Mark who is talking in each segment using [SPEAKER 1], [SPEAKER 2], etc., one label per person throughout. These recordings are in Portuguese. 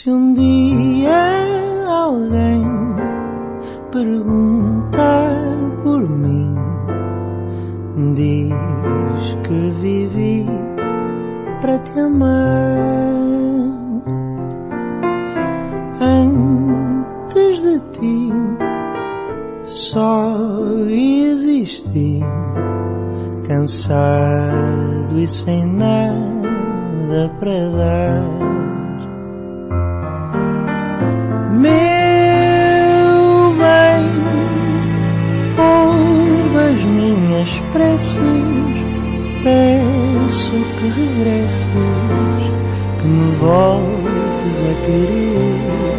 [SPEAKER 1] Se um dia alguém perguntar por mim, diz que vivi para te amar. Antes de ti só existi, cansado e sem nada para dar. Meu bem, ouve as minhas preces, peço que regresses, que me voltes a querer.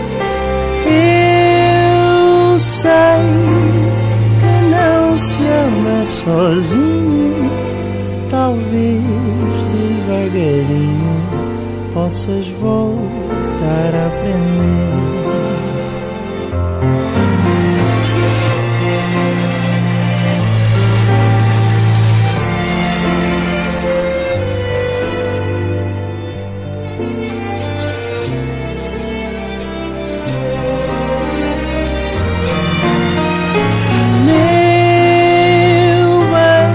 [SPEAKER 1] Eu sei que não se ama sozinho, talvez devagarinho possas voltar a aprender. Meu bem,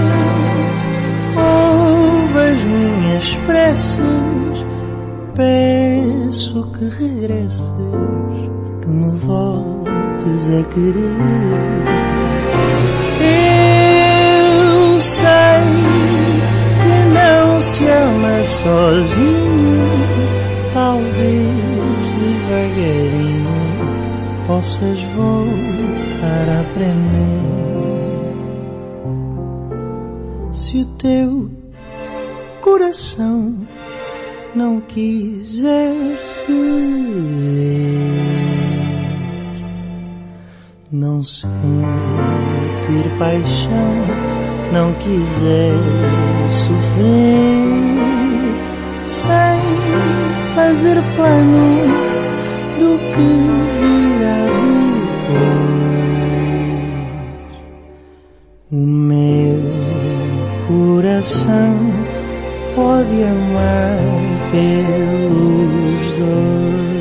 [SPEAKER 1] ouve as minhas preces, peço que regresses, que me voltes a querer. Eu sei que não se ama sozinho, talvez devagarinho possas voltar a aprender. Se o teu coração não quiser ceder, não sentir paixão, não quiser sofrer, sem fazer plano do que virá depois, o meu coração pode amar pelos dois.